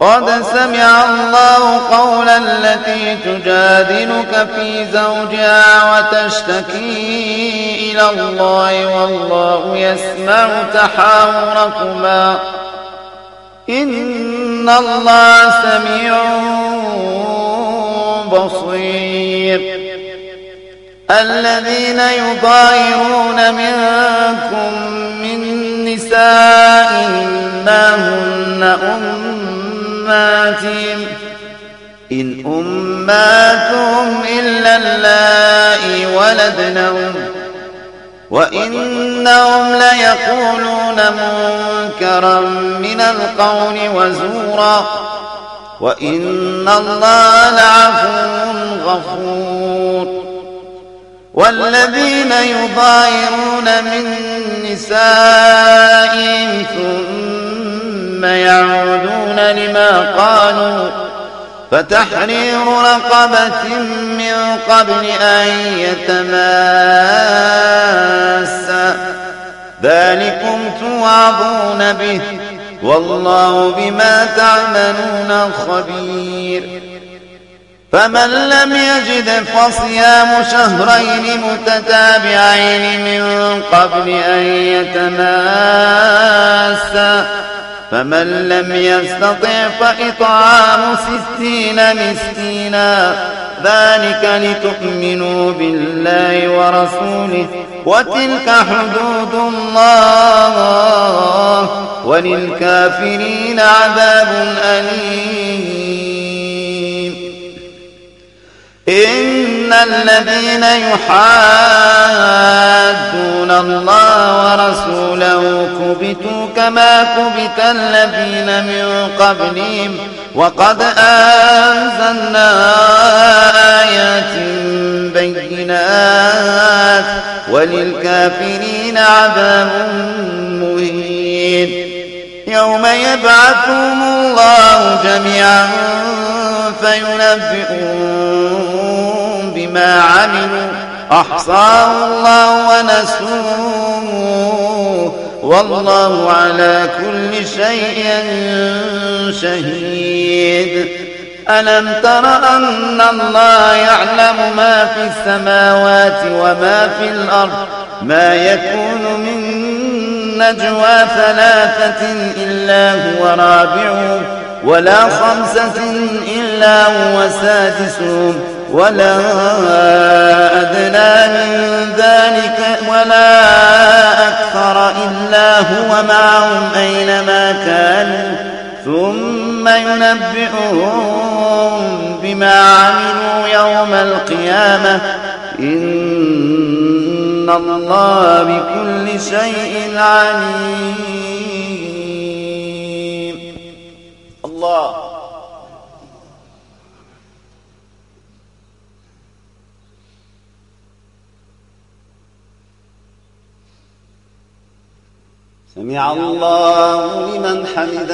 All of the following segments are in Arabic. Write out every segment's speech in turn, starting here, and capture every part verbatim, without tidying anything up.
قد سمع الله قول التي تجادلك في زوجها وتشتكي إلى الله والله يسمع تحاوركما إن الله سميع بصير. الذين يظاهرون منكم من نسائهم ما هن أمهاتهم إن أمهاتهم إلا اللائي ولدنهم وإنهم ليقولون منكرا من القول وزورا وإن الله لعفو غفور. والذين يظاهرون من نسائهم ثم يعودون لما قالوا فتحرير رقبة من قبل أن يتماسا ذلكم توعظون به والله بما تعملون خبير. فمن لم يجد فصيام شهرين متتابعين من قبل أن يتماسا فمن لم يستطع فإطعام ستين مسكينا ذلك لتؤمنوا بالله ورسوله وتلك حدود الله وللكافرين عذاب أليم. إن الذين يحادون الله ورسوله كبتوا كما كبت الذين من قبلهم وقد أنزلنا آيات بينات وللكافرين عذاب مهين. يوم يبعثهم الله جميعا فينبئهم بما عملوا أحصاه الله ونسوه والله على كل شيء شهيد. ألم تر أن الله يعلم ما في السماوات وما في الأرض ما يكون من نجوى ثلاثة إلا هو رابعهم ولا خمسة إلا هو سادسهم ولا أدنى من ذلك ولا أكثر إلا هو معهم أينما كانوا ثم ينبئهم بما عملوا يوم القيامة إن الله بكل شيء عليم. الله سمع الله لمن حمده.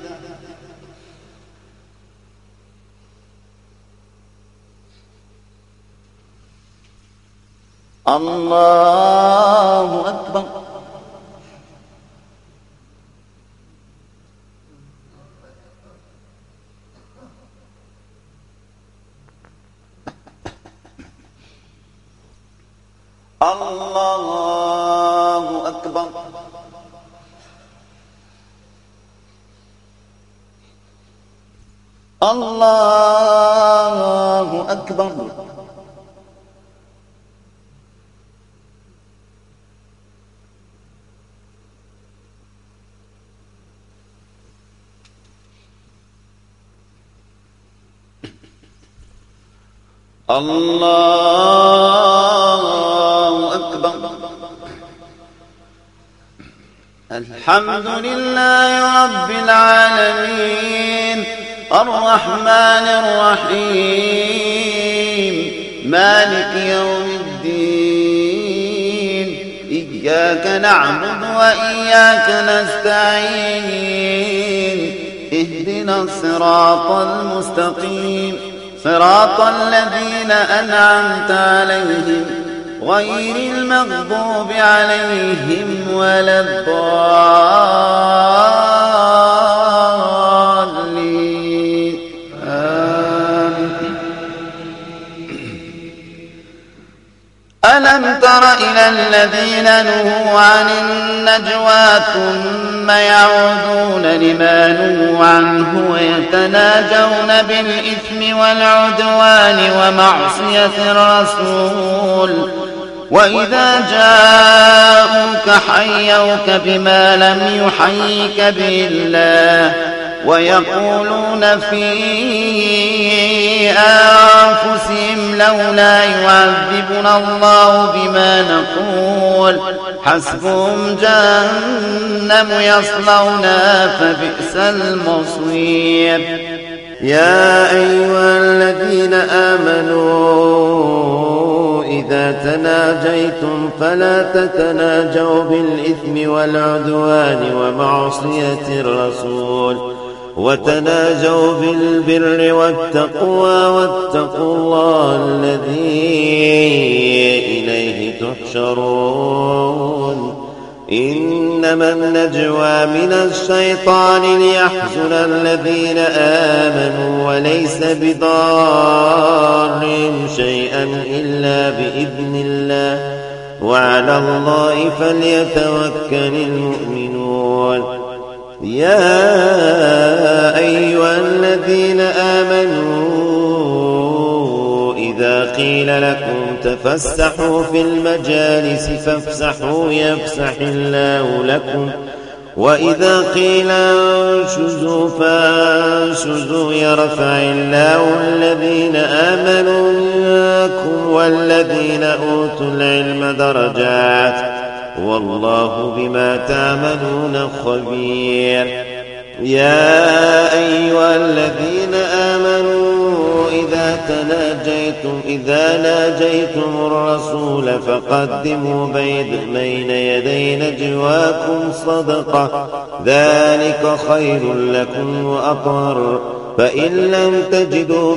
الله أكبر. الله أكبر. الله أكبر. الله أكبر. الحمد لله رب العالمين الرحمن الرحيم مالك يوم الدين إياك نعبد وإياك نستعين اهدنا الصراط المستقيم صراط الذين أنعمت عليهم غير المغضوب عليهم ولا الضالين. ألم تر إلى الذين نهوا عن النجوى ثم يعودون لما نهوا عنه ويتناجون بالإثم والعدوان ومعصية الرسول وإذا جاءوك حيوك بما لم يحيك به الله ويقولون في أنفسهم لولا يعذبنا الله بما نقول حسبهم جهنم يصلونها فبئس المصير. يا أيها الذين آمنوا إذا تناجيتم فلا تتناجوا بالإثم والعدوان ومعصية الرسول وتناجوا بالبر والتقوى واتقوا الله الذي إليه تحشرون. إنما النجوى من الشيطان ليحزن الذين آمنوا وليس بضارهم شيئا إلا بإذن الله وعلى الله فليتوكل المؤمنون. يا أيها الذين آمنوا إذا قيل لكم تفسحوا في المجالس فافسحوا يفسح الله لكم وإذا قيل انشزوا فانشزوا يرفع الله الذين آمنوا منكم والذين أوتوا العلم درجات والله بما تعملون خبير. يا أيها الذين آمنوا إذا تناجيتم إذا ناجيتم الرسول فقدموا بين يدي نجواكم صدقة ذلك خير لكم وأطهر فإن لم تجدوا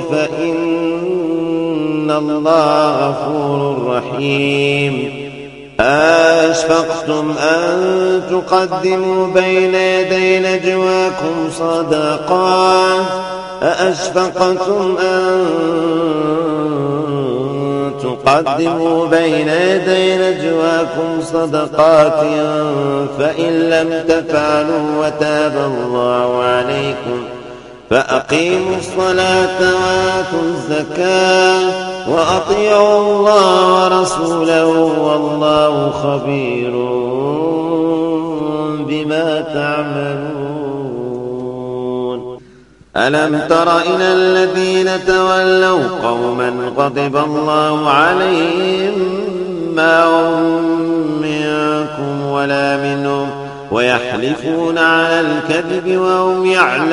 فإن الله غفور رحيم. أشفقتم أن تقدموا بين يدي نجواكم صدقات أأشفقتم أن تقدموا بين يدي نجواكم صدقات فإن لم تفعلوا وتاب الله عليكم فأقيموا الصلاة وآتوا الزكاة وأطيعوا الله ورسوله والله خبير بما تعملون. ألم تر إلى الذين تولوا قوما غضب الله عليهم ما هم منكم ولا منهم ويحلفون على الكذب وهم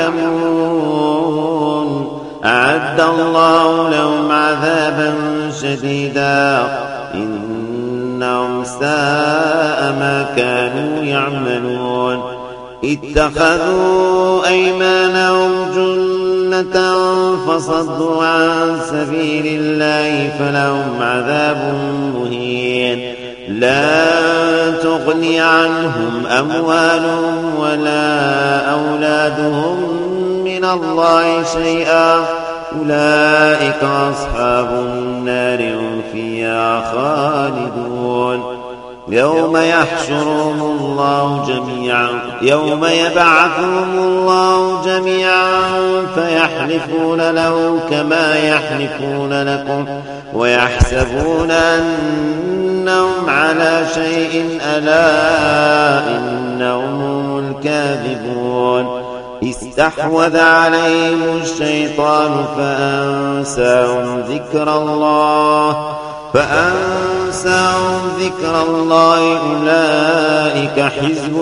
يعلمون أعد الله لهم عذابا شديدا إنهم ساء ما كانوا يعملون. اتخذوا أيمانهم جنة فصدوا عن سبيل الله فلهم عذاب مهين لا تغني عنهم أموالهم ولا أولادهم من الله شيئا أولئك أصحاب النار هم فيها خالدون. يوم يحشرهم الله جميعا يوم يبعثهم الله جميعا فيحلفون له كما يحلفون لكم ويحسبون أنهم على شيء ألا إنهم هم الكاذبون. استحوذ عليهم الشيطان فأنساهم ذكر الله فأنساهم ذكر الله أولئك حزب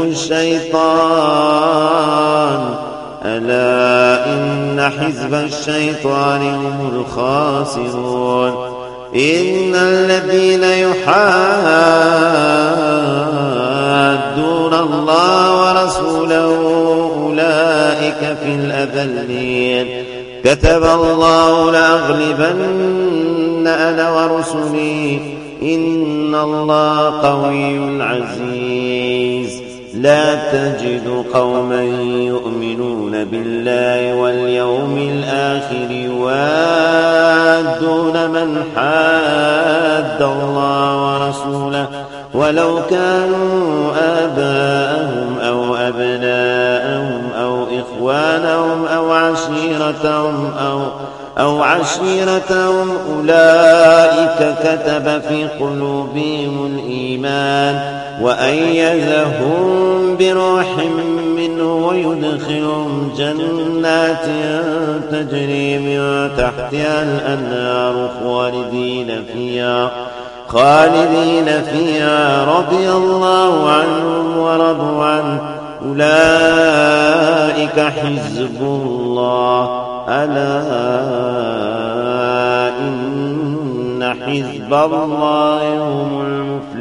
الشيطان ألا إن حزب الشيطان هم الخاسرون. إن الذين يحادون الله ورسوله أولئك في الأذلين. كتب الله لأغلبن أنا ورسلي إن الله قوي عزيز. لا تجد قوما يؤمنون بالله واليوم الآخر يوادون من حاد الله ورسوله ولو كانوا آباءهم أو أبناءهم أو إخوانهم أو عشيرتهم أو أو عشيرتهم أولئك كتب في قلوبهم الإيمان وأيدهم بروح منه ويدخلهم جنات تجري من تحتها الأنهار خالدين فيها خالدين فيها رضي الله عنهم ورضوا عنه أولئك حزب الله ألا إن حزب الله هم المفلحون.